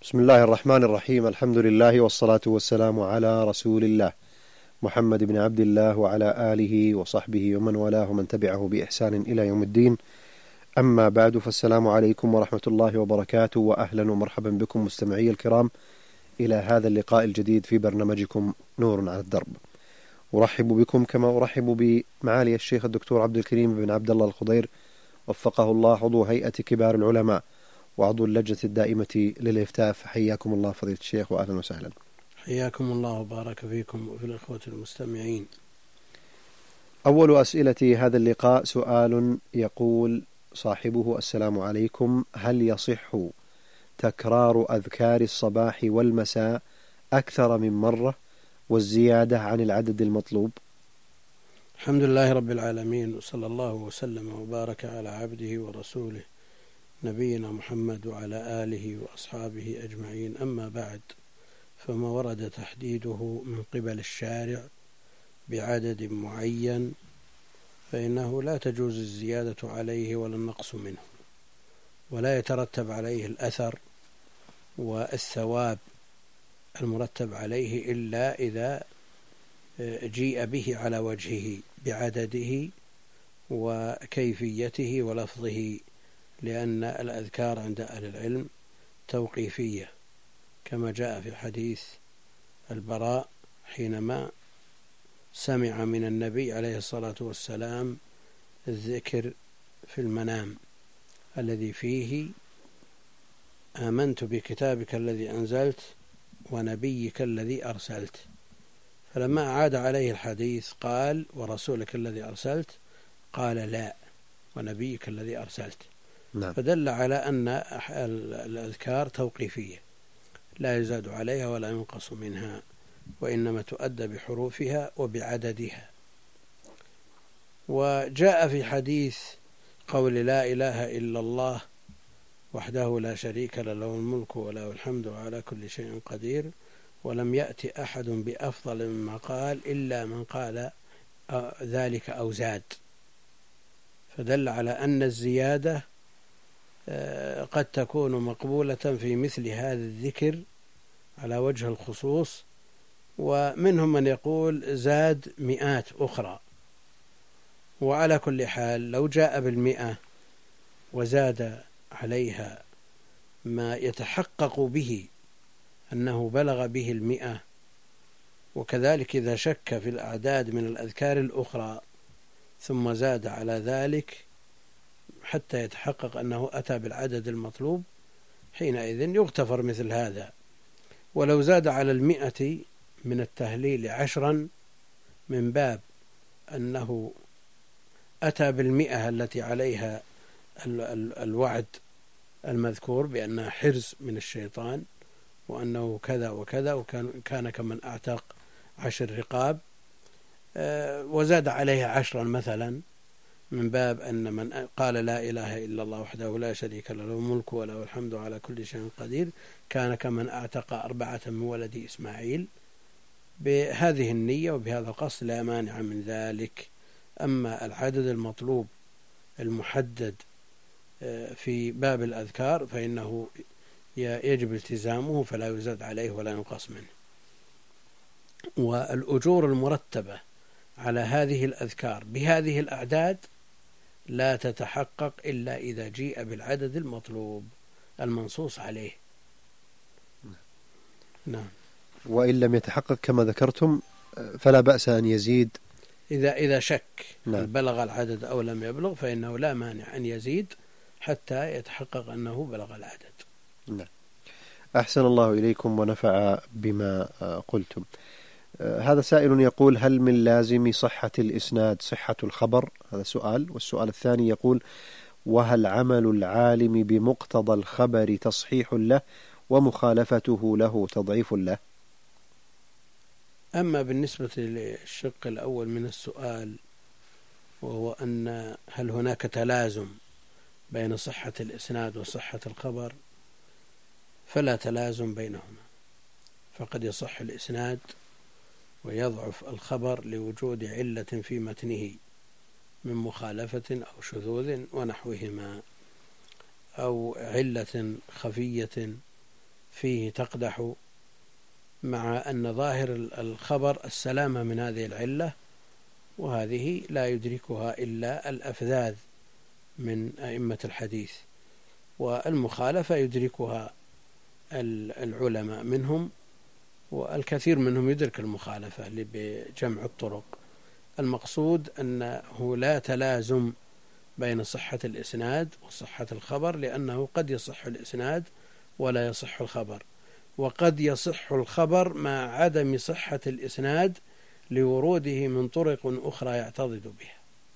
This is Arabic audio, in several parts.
بسم الله الرحمن الرحيم. الحمد لله والصلاة والسلام على رسول الله محمد بن عبد الله وعلى آله وصحبه ومن والاه ومن تبعه بإحسان إلى يوم الدين. أما بعد، فالسلام عليكم ورحمة الله وبركاته، وأهلا ومرحبا بكم مستمعي الكرام إلى هذا اللقاء الجديد في برنامجكم نور على الدرب. أرحب بكم كما أرحب بمعالي الشيخ الدكتور عبد الكريم بن عبد الله الخضير، وفقه الله، عضو هيئة كبار العلماء وعضو اللجنة الدائمة للإفتاء. فحياكم الله فضيلة الشيخ وأهلا وسهلا. حياكم الله وبارك فيكم وفي الأخوة المستمعين. أول أسئلة هذا اللقاء سؤال يقول صاحبه: السلام عليكم، هل يصح تكرار أذكار الصباح والمساء أكثر من مرة والزيادة عن العدد المطلوب؟ الحمد لله رب العالمين، وصلى الله وسلم وبارك على عبده ورسوله نبينا محمد وعلى آله وأصحابه أجمعين. أما بعد، فما ورد تحديده من قبل الشارع بعدد معين فإنه لا تجوز الزيادة عليه ولا النقص منه، ولا يترتب عليه الأثر والثواب المرتب عليه إلا إذا جيء به على وجهه بعدده وكيفيته ولفظه، لأن الأذكار عند أهل العلم توقيفية، كما جاء في حديث البراء حينما سمع من النبي عليه الصلاة والسلام الذكر في المنام الذي فيه: آمنت بكتابك الذي أنزلت ونبيك الذي أرسلت. فلما أعاد عليه الحديث قال: ورسولك الذي أرسلت؟ قال: لا، ونبيك الذي أرسلت. نعم. فدل على أن الأذكار توقيفية لا يزاد عليها ولا ينقص منها، وإنما تؤدى بحروفها وبعددها. وجاء في حديث قول لا إله إلا الله وحده لا شريك له، له الملك وله الحمد وعلى كل شيء قدير، ولم يأتي أحد بأفضل مما قال إلا من قال ذلك أو زاد. فدل على أن الزيادة قد تكون مقبولة في مثل هذا الذكر على وجه الخصوص، ومنهم من يقول زاد مئات أخرى. وعلى كل حال، لو جاء بالمئة وزاد عليها ما يتحقق به أنه بلغ به المئة، وكذلك إذا شك في الأعداد من الأذكار الأخرى ثم زاد على ذلك حتى يتحقق أنه أتى بالعدد المطلوب، حينئذ يغتفر مثل هذا. ولو زاد على 100 من التهليل 10 من باب أنه أتى 100 التي عليها الوعد المذكور بأنها حرز من الشيطان، وأنه كذا وكذا، وكان كمن أعتق 10 رقاب، وزاد عليها 10 مثلا من باب أن من قال لا إله إلا الله وحده لا شريك له، له الملك وله الحمد على كل شيء قدير، كان كمن أعتق 4 من ولد إسماعيل. بهذه النية وبهذا القصد لا مانع من ذلك. أما العدد المطلوب المحدد في باب الأذكار فإنه يجب التزامه، فلا يزاد عليه ولا ينقص منه. والأجور المرتبة على هذه الأذكار بهذه الأعداد لا تتحقق إلا إذا جيء بالعدد المطلوب المنصوص عليه. نعم. وإن لم يتحقق كما ذكرتم فلا بأس أن يزيد إذا شك نعم. بلغ العدد أو لم يبلغ، فإنه لا مانع أن يزيد حتى يتحقق أنه بلغ العدد. نعم. أحسن الله إليكم ونفع بما قلتم. هذا سائل يقول: هل من لازم صحة الإسناد صحة الخبر؟ هذا سؤال. والسؤال الثاني يقول: وهل عمل العالم بمقتضى الخبر تصحيح له ومخالفته له تضعيف له؟ أما بالنسبة للشق الأول من السؤال، وهو أن هل هناك تلازم بين صحة الإسناد وصحة الخبر، فلا تلازم بينهما، فقد يصح الإسناد ويضعف الخبر لوجود علة في متنه من مخالفة أو شذوذ ونحوهما، أو علة خفية فيه تقدح، مع أن ظاهر الخبر السلامة من هذه العلة، وهذه لا يدركها إلا الأفذاذ من أئمة الحديث، والمخالفة يدركها العلماء منهم، والكثير منهم يدرك المخالفة بجمع الطرق. المقصود أنه لا تلازم بين صحة الإسناد وصحة الخبر، لأنه قد يصح الإسناد ولا يصح الخبر، وقد يصح الخبر مع عدم صحة الإسناد لوروده من طرق أخرى يعتضد بها.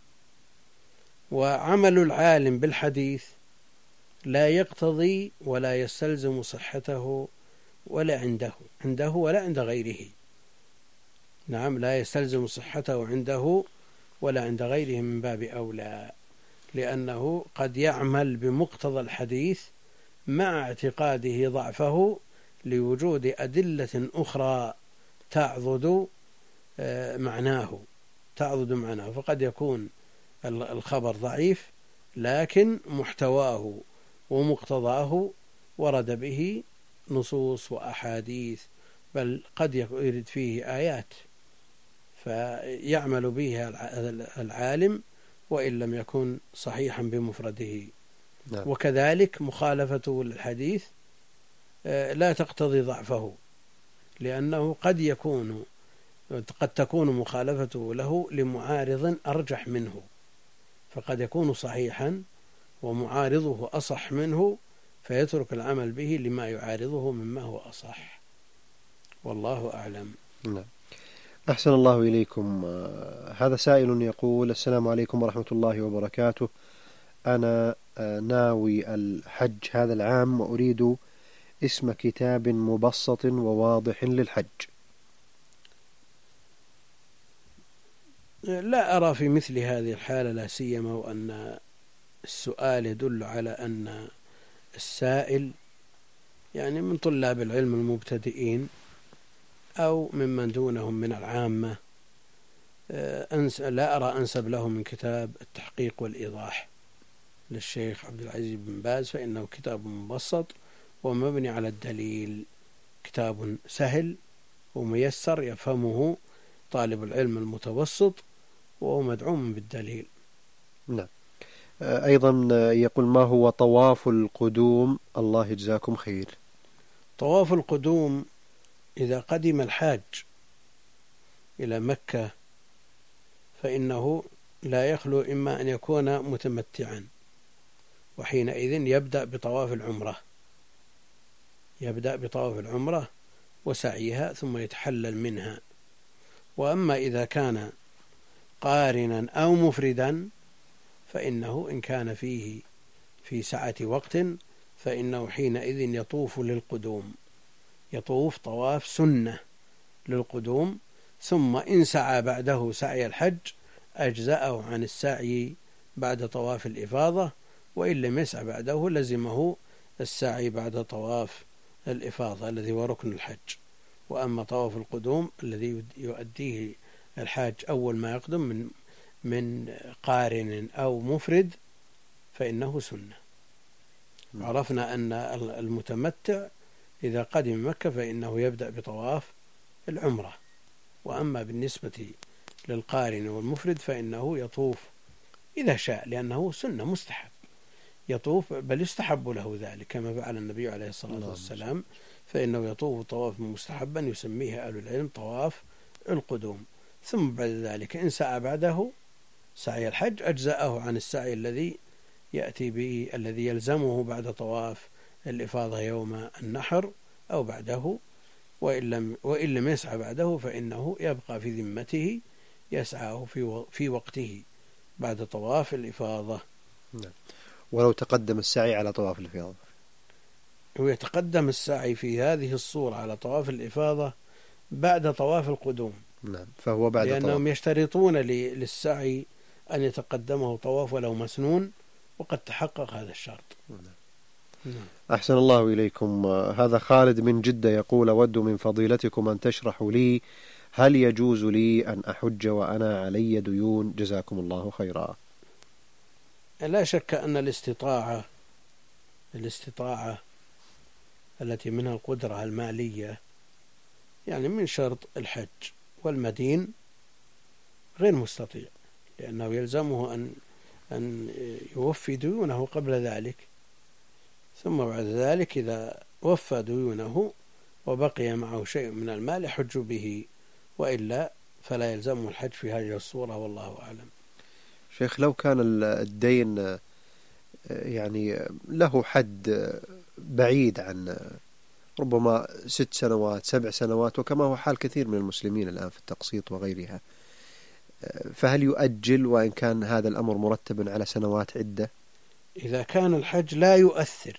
وعمل العالم بالحديث لا يقتضي ولا يستلزم صحته ولا عنده ولا عند غيره. نعم، لا يستلزم صحته عنده ولا عند غيره من باب أولى، لأنه قد يعمل بمقتضى الحديث مع اعتقاده ضعفه لوجود أدلة أخرى تعضد معناه، فقد يكون الخبر ضعيف لكن محتواه ومقتضاه ورد به نصوص وأحاديث، بل قد يرد فيه آيات فيعمل به العالم وإن لم يكن صحيحا بمفرده. نعم. وكذلك مخالفته للحديث لا تقتضي ضعفه، لأنه قد تكون مخالفته له لمعارض أرجح منه، فقد يكون صحيحا ومعارضه أصح منه فيترك العمل به لما يعارضه مما هو أصح، والله أعلم. نعم. أحسن الله إليكم. هذا سائل يقول: السلام عليكم ورحمة الله وبركاته، أنا ناوي الحج هذا العام وأريد اسم كتاب مبسط وواضح للحج. لا أرى في مثل هذه الحالة، لا سيما وأن السؤال يدل على أن السائل يعني من طلاب العلم المبتدئين أو ممن دونهم من العامة، لا أرى أنسب له من كتاب التحقيق والإيضاح للشيخ عبد العزيز بن باز، فإنه كتاب مبسط ومبني على الدليل، كتاب سهل وميسر يفهمه طالب العلم المتوسط وهو مدعوم بالدليل. نعم. أيضا يقول: ما هو طواف القدوم؟ الله يجزاكم خير. طواف القدوم إذا قدم الحاج إلى مكة فإنه لا يخلو إما أن يكون متمتعا، وحينئذ يبدأ بطواف العمرة وسعيها ثم يتحلل منها. وأما إذا كان قارنا أو مفردا فإنه إن كان فيه في سعة وقت فإنه حينئذ يطوف للقدوم، يطوف طواف سنة للقدوم، ثم إن سعى بعده سعي الحج أجزأه عن السعي بعد طواف الإفاضة، وإن لم يسعى بعده لزمه السعي بعد طواف الإفاضة الذي هو ركن الحج. وأما طواف القدوم الذي يؤديه الحاج أول ما يقدم من قارن أو مفرد فإنه سنة. عرفنا أن المتمتع إذا قدم مكة فإنه يبدأ بطواف العمرة، وأما بالنسبة للقارن والمفرد فإنه يطوف إذا شاء، لأنه سنة مستحب يطوف، بل يستحب له ذلك كما فعل النبي عليه الصلاة والسلام، فإنه يطوف طواف مستحبا يسميه أهل العلم طواف القدوم. ثم بعد ذلك إن سعى بعده سعي الحج أجزأه عن السعي الذي يأتي به الذي يلزمه بعد طواف الإفاضة يوم النحر أو بعده، وإن لم يسعى بعده فإنه يبقى في ذمته يسعاه في وقته بعد طواف الإفاضة. نعم. ولو تقدم السعي على طواف الإفاضة، ويتقدم السعي في هذه الصورة على طواف الإفاضة بعد طواف القدوم. نعم، فهو بعد لأنهم يشترطون للسعي أن يتقدمه طواف ولو مسنون، وقد تحقق هذا الشرط. نعم. أحسن الله إليكم. هذا خالد من جدة يقول: أود من فضيلتكم أن تشرحوا لي هل يجوز لي أن أحج وأنا علي ديون؟ جزاكم الله خيرا. لا شك أن الاستطاعة التي منها القدرة المالية، يعني من شرط الحج، والمدين غير مستطيع لأنه يلزمه أن يوفي ديونه قبل ذلك، ثم بعد ذلك إذا وفى ديونه وبقي معه شيء من المال يحج به، وإلا فلا يلزمه الحج في هذه الصورة، والله أعلم. شيخ، لو كان الدين يعني له حد بعيد عن ربما 6 سنوات 7 سنوات، وكما هو حال كثير من المسلمين الآن في التقسيط وغيرها، فهل يؤجل وإن كان هذا الأمر مرتب على سنوات عدة؟ إذا كان الحج لا يؤثر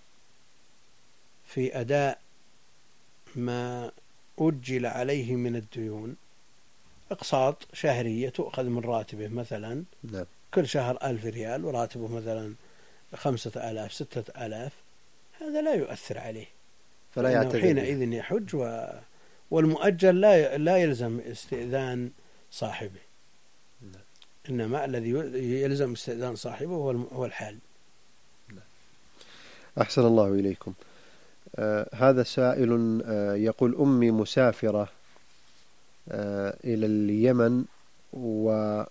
في أداء ما أجل عليه من الديون، أقساط شهرية تؤخذ من راتبه مثلا، نعم. كل شهر 1000 ريال وراتبه مثلا 5000 6000، هذا لا يؤثر عليه، فلا يعتذر حينئذ يحج، والمؤجل لا يلزم استئذان صاحبه. نعم. إنما الذي يلزم استئذان صاحبه هو الحال. نعم. أحسن الله إليكم. هذا سائل يقول: أمي مسافرة إلى اليمن ولم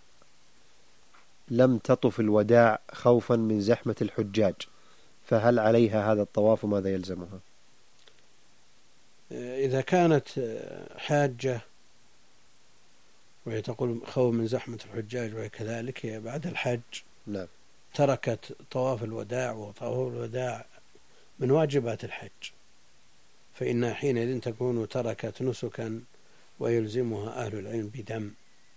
تطف الوداع خوفا من زحمة الحجاج، فهل عليها هذا الطواف وماذا يلزمها؟ إذا كانت حاجة وهي تقول خوف من زحمة الحجاج وهي كذلك، هي بعد الحج نعم. تركت طواف الوداع، وطواف الوداع من واجبات الحج، فإنها حينئذ تكون تركت نسكا ويلزمها أهل العلم بدم،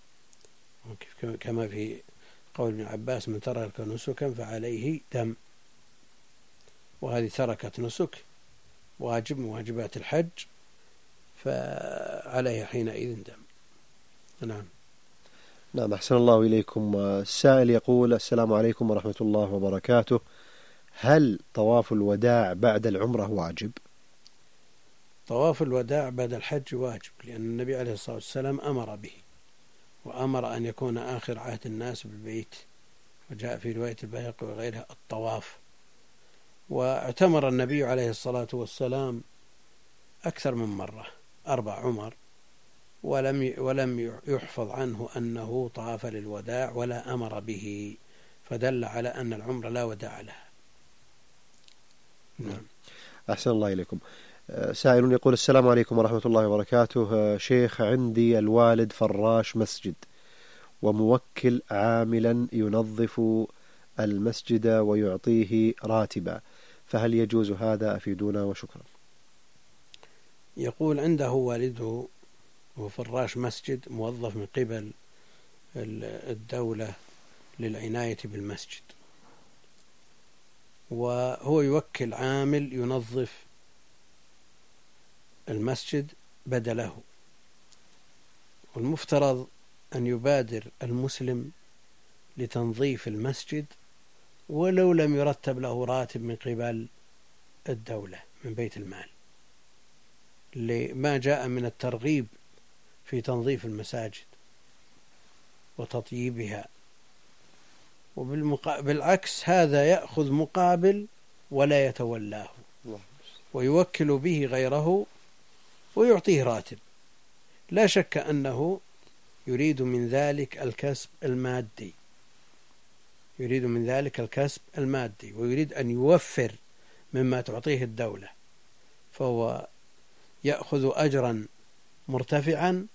كما في قول ابن عباس: من ترك نسكا فعليه دم. وهذه تركت نسك واجب من واجبات الحج، فعليها حينئذ دم. نعم. نعم. أحسن الله إليكم. السائل يقول: السلام عليكم ورحمة الله وبركاته، هل طواف الوداع بعد العمرة واجب؟ طواف الوداع بعد الحج واجب، لأن النبي عليه الصلاة والسلام أمر به، وأمر أن يكون آخر عهد الناس بالبيت، وجاء في رواية البيهقي وغيرها الطواف. واعتمر النبي عليه الصلاة والسلام أكثر من مرة 4 عمر، ولم يحفظ عنه أنه طاف للوداع ولا أمر به، فدل على أن العمر لا وداع لها. نعم. أحسن الله إليكم. سائل يقول: السلام عليكم ورحمة الله وبركاته، شيخ، عندي الوالد فراش مسجد وموكل عاملا ينظف المسجد ويعطيه راتبا، فهل يجوز هذا؟ أفيدونا وشكرا. يقول عنده والده وفراش مسجد موظف من قبل الدولة للعناية بالمسجد، وهو يوكل عامل ينظف المسجد بدله، والمفترض أن يبادر المسلم لتنظيف المسجد ولو لم يرتب له راتب من قبل الدولة من بيت المال، لما جاء من الترغيب في تنظيف المساجد وتطييبها. وبالعكس هذا يأخذ مقابل ولا يتولاه، ويوكل به غيره ويعطيه راتب، لا شك أنه يريد من ذلك الكسب المادي، ويريد أن يوفر مما تعطيه الدولة، فهو يأخذ أجرا مرتفعا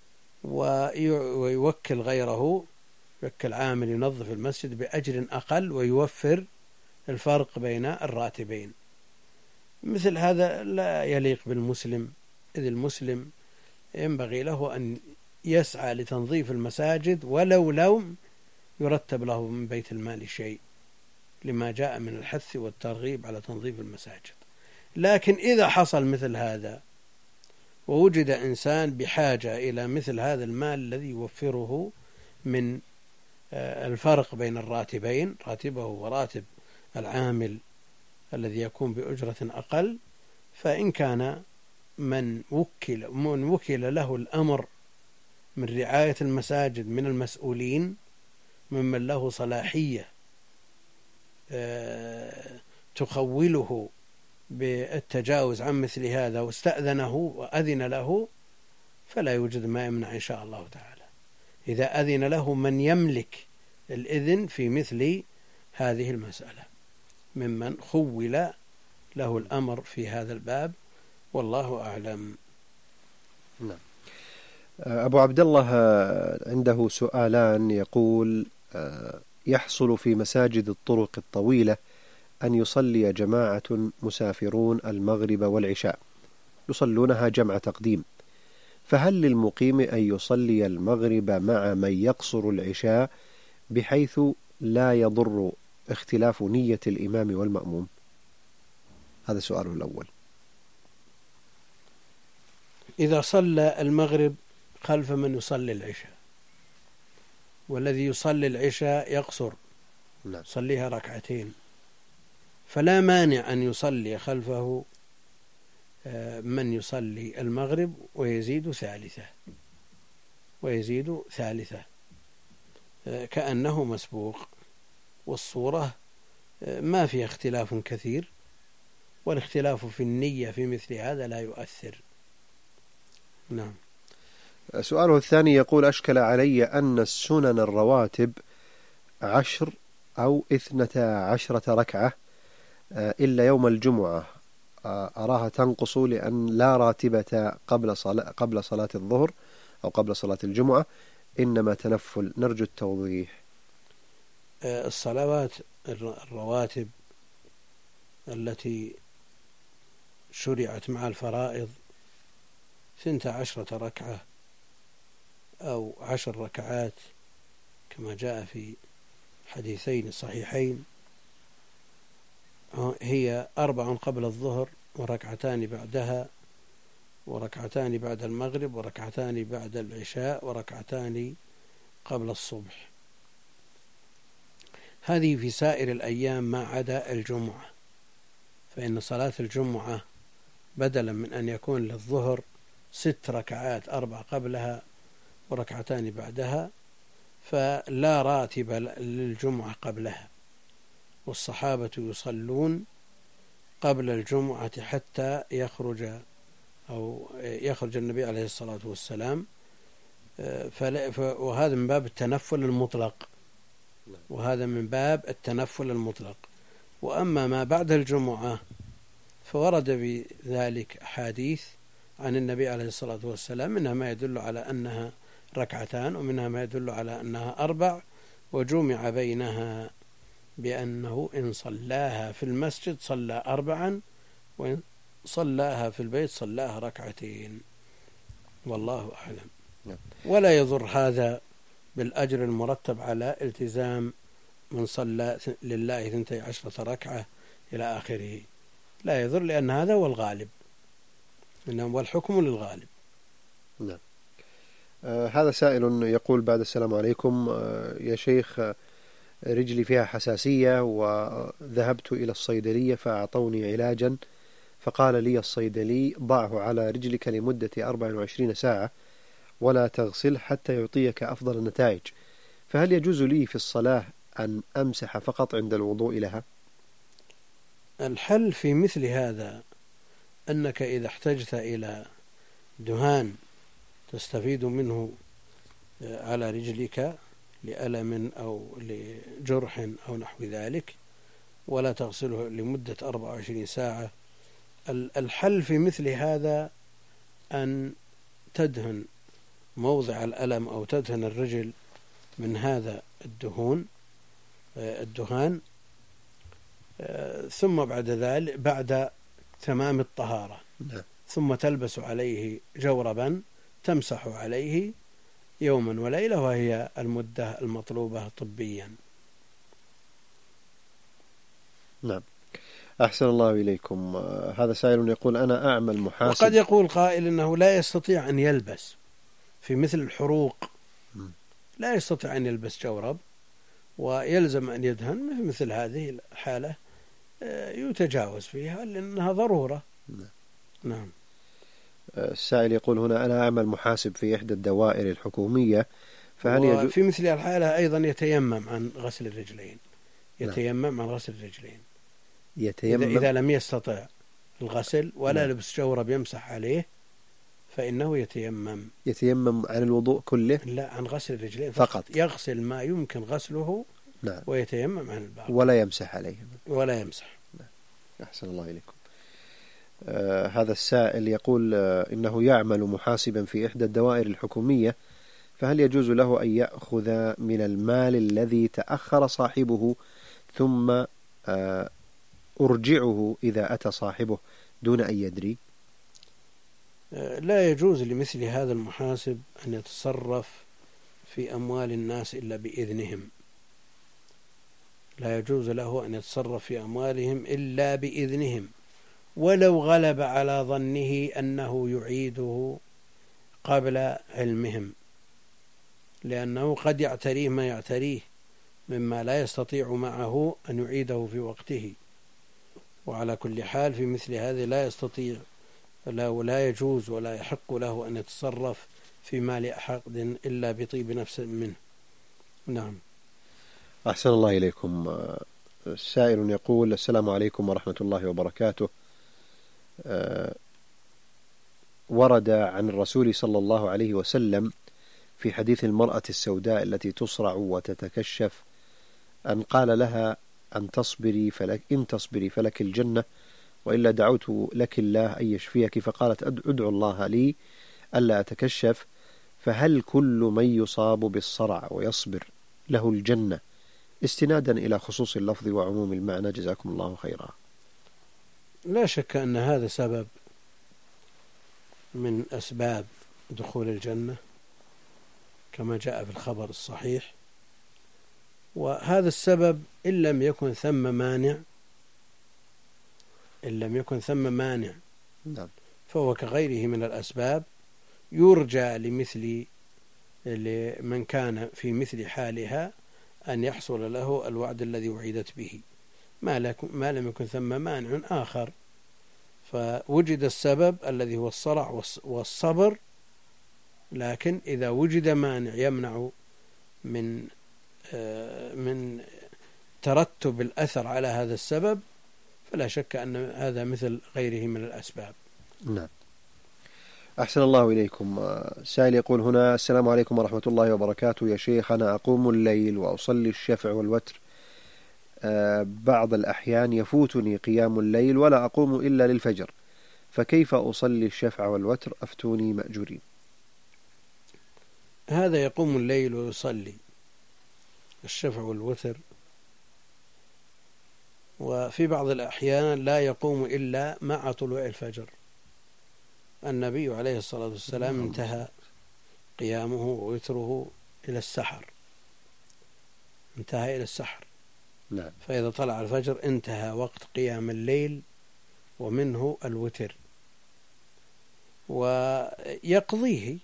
ويوكل غيره، يوكل عامل ينظف المسجد بأجر أقل ويوفر الفرق بين الراتبين. مثل هذا لا يليق بالمسلم، إذ المسلم ينبغي له أن يسعى لتنظيف المساجد ولو لم يرتب له من بيت المال شيء، لما جاء من الحث والترغيب على تنظيف المساجد. لكن إذا حصل مثل هذا ووجد إنسان بحاجة إلى مثل هذا المال الذي يوفره من الفرق بين الراتبين، راتبه وراتب العامل الذي يكون بأجرة أقل، فإن كان من وكل له الأمر من رعاية المساجد من المسؤولين ممن له صلاحية تخوله بالتجاوز عن مثل هذا واستأذنه وأذن له فلا يوجد ما يمنع إن شاء الله تعالى، إذا أذن له من يملك الإذن في مثل هذه المسألة ممن خول له الأمر في هذا الباب، والله أعلم. نعم. أبو عبد الله عنده سؤالان، يقول: يحصل في مساجد الطرق الطويلة أن يصلي جماعة مسافرون المغرب والعشاء، يصلونها جمع تقديم، فهل للمقيم أن يصلي المغرب مع من يقصر العشاء بحيث لا يضر اختلاف نية الإمام والمأموم؟ هذا سؤاله الأول. إذا صلى المغرب خلف من يصلي العشاء، والذي يصلي العشاء يقصر يصليها ركعتين، فلا مانع أن يصلي خلفه من يصلي المغرب ويزيد ثالثة كأنه مسبوق، والصورة ما فيها اختلاف كثير، والاختلاف في النية في مثل هذا لا يؤثر. نعم. سؤاله الثاني يقول: أشكل علي أن السنن الرواتب 10 أو 12 ركعة إلا يوم الجمعة أراها تنقص لأن لا راتبة قبل صلاة الظهر أو قبل صلاة الجمعة، إنما تنفل، نرجو التوضيح. الصلوات الرواتب التي شرعت مع الفرائض 12 ركعة أو 10 ركعات كما جاء في حديثين صحيحين، هي 4 قبل الظهر وركعتان بعدها، وركعتان بعد المغرب، وركعتان بعد العشاء، وركعتان قبل الصبح. هذه في سائر الأيام ما عدا الجمعة، فإن صلاة الجمعة بدلا من أن يكون للظهر 6 ركعات 4 قبلها وركعتان بعدها، فلا راتب للجمعة قبلها، والصحابة يصلون قبل الجمعة حتى يخرج النبي عليه الصلاة والسلام، وهذا من باب التنفل المطلق، وأما ما بعد الجمعة فورد بذلك أحاديث عن النبي عليه الصلاة والسلام، منها ما يدل على أنها ركعتان، ومنها ما يدل على أنها 4، وجمع بينها بأنه إن صلاها في المسجد صلى 4، وإن صلاها في البيت صلاها ركعتين، والله أعلم. ولا يضر هذا بالأجر المرتب على التزام من صلى لله 12 ركعة إلى آخره، لا يضر، لأن هذا هو الغالب، إنما والحكم للغالب. نعم. هذا سائل يقول: بعد السلام عليكم يا شيخ، رجلي فيها حساسية وذهبت إلى الصيدلية فأعطوني علاجا، فقال لي الصيدلي: ضعه على رجلك لمدة 24 ساعة ولا تغسل حتى يعطيك أفضل النتائج، فهل يجوز لي في الصلاة أن أمسح فقط عند الوضوء لها؟ الحل في مثل هذا أنك إذا احتجت إلى دهان تستفيد منه على رجلك لألم أو لجرح أو نحو ذلك، ولا تغسله لمدة 24 ساعة، الحل في مثل هذا أن تدهن موضع الألم أو تدهن الرجل من هذا الدهان، ثم بعد ذلك بعد تمام الطهارة ثم تلبس عليه جوربا تمسح عليه يوما وليلة، وهي المدة المطلوبة طبيا. نعم. أحسن الله إليكم. هذا سائل يقول: أنا أعمل محاسب. وقد يقول قائل إنه لا يستطيع أن يلبس في مثل الحروق، لا يستطيع أن يلبس جورب ويلزم أن يدهن، في مثل هذه الحالة يتجاوز فيها لأنها ضرورة. نعم. السائل يقول هنا: أنا أعمل محاسب في إحدى الدوائر الحكومية، فهل يجوز في مثل الحالة أيضا يتيمم عن غسل الرجلين، إذا لم يستطع، الغسل ولا لبس جورب يمسح عليه فإنه يتيمم عن الوضوء كله؟ لا، عن غسل الرجلين فقط. يغسل ما يمكن غسله. نعم. ويتيمم عن الباقي ولا يمسح عليه. ولا يمسح. نعم. أحسن الله إليكم. هذا السائل يقول إنه يعمل محاسبا في إحدى الدوائر الحكومية، فهل يجوز له أن يأخذ من المال الذي تأخر صاحبه ثم أرجعه إذا أتى صاحبه دون أن يدري؟ لا يجوز لمثل هذا المحاسب أن يتصرف في أموال الناس إلا بإذنهم. لا يجوز له أن يتصرف في أموالهم إلا بإذنهم، ولو غلب على ظنه أنه يعيده قبل علمهم، لأنه قد يعتريه ما يعتريه مما لا يستطيع معه أن يعيده في وقته. وعلى كل حال في مثل هذه لا يستطيع ولا يجوز ولا يحق له أن يتصرف في مال أحد إلا بطيب نفس منه. نعم. أحسن الله إليكم. السائل يقول: السلام عليكم ورحمة الله وبركاته. ورد عن الرسول صلى الله عليه وسلم في حديث المرأة السوداء التي تصرع وتتكشف أن قال لها إن تصبري فلك الجنة، وإلا دعوت لك الله أن يشفيك، فقالت أدعو الله لي ألا أتكشف، فهل كل من يصاب بالصرع ويصبر له الجنة استنادا إلى خصوص اللفظ وعموم المعنى؟ جزاكم الله خيرا. لا شك أن هذا سبب من أسباب دخول الجنة كما جاء في الخبر الصحيح، وهذا السبب إن لم يكن ثم مانع نعم. فهو كغيره من الأسباب يرجى لمن كان في مثل حالها أن يحصل له الوعد الذي وعدت به، ما لم يكن ثم مانع آخر. فوجد السبب الذي هو الصرع والصبر، لكن إذا وجد مانع يمنع من ترتب الأثر على هذا السبب فلا شك أن هذا مثل غيره من الأسباب. نعم. أحسن الله إليكم. سائل يقول هنا: السلام عليكم ورحمة الله وبركاته. يا شيخ، أنا أقوم الليل وأصلي الشفع والوتر، بعض الأحيان يفوتني قيام الليل ولا أقوم إلا للفجر، فكيف أصلي الشفع والوتر؟ أفتوني مأجورين. هذا يقوم الليل ويصلي الشفع والوتر، وفي بعض الأحيان لا يقوم إلا مع طلوع الفجر. النبي عليه الصلاة والسلام انتهى قيامه ووتره إلى السحر، انتهى إلى السحر. نعم. فإذا طلع الفجر انتهى وقت قيام الليل ومنه الوتر، ويقضيه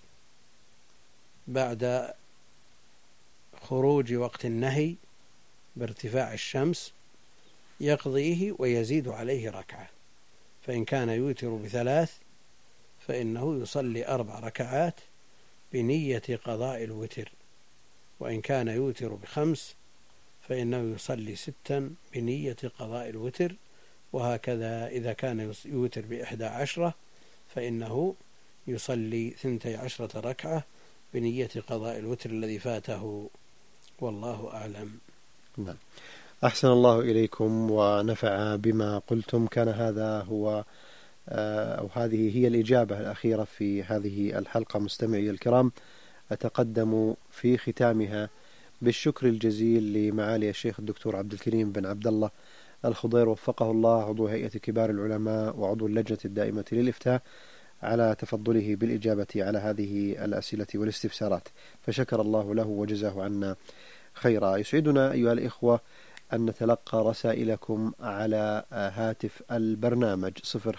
بعد خروج وقت النهي بارتفاع الشمس، يقضيه ويزيد عليه ركعة. فإن كان يوتر ب3 فإنه يصلي 4 ركعات بنية قضاء الوتر، وإن كان يوتر ب5 فإنه يصلي 6 بنية قضاء الوتر، وهكذا إذا كان يوتر ب11 فإنه يصلي 12 ركعة بنية قضاء الوتر الذي فاته، والله أعلم. نعم. أحسن الله إليكم ونفع بما قلتم. كان هذا هو أو هذه هي الإجابة الأخيرة في هذه الحلقة. مستمعي الكرام، أتقدم في ختامها بالشكر الجزيل لمعالي الشيخ الدكتور عبد الكريم بن عبد الله الخضير وفقه الله، عضو هيئة كبار العلماء وعضو اللجنة الدائمة للإفتاء، على تفضله بالإجابة على هذه الأسئلة والاستفسارات، فشكر الله له وجزاه عنا خيرا. يسعدنا أيها الإخوة أن نتلقى رسائلكم على هاتف البرنامج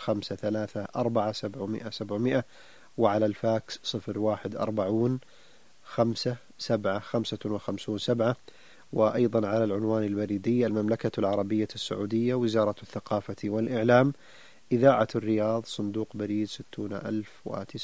0534 وعلى الفاكس 0140-57-55-7، وأيضا على العنوان البريدي: المملكة العربية السعودية، وزارة الثقافة والإعلام، إذاعة الرياض، صندوق بريد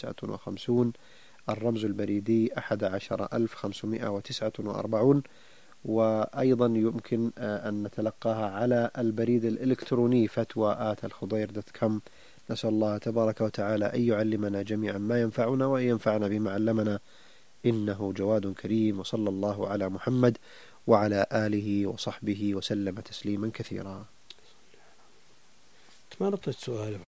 60059، الرمز البريدي 11549، وأيضا يمكن أن نتلقاها على البريد الإلكتروني فتوى@الخضير.com. نسأل الله تبارك وتعالى أن يعلمنا جميعا ما ينفعنا وأن ينفعنا بما علمنا، إنه جواد كريم. وصلى الله على محمد وعلى آله وصحبه وسلم تسليما كثيرا. ما ربط السؤال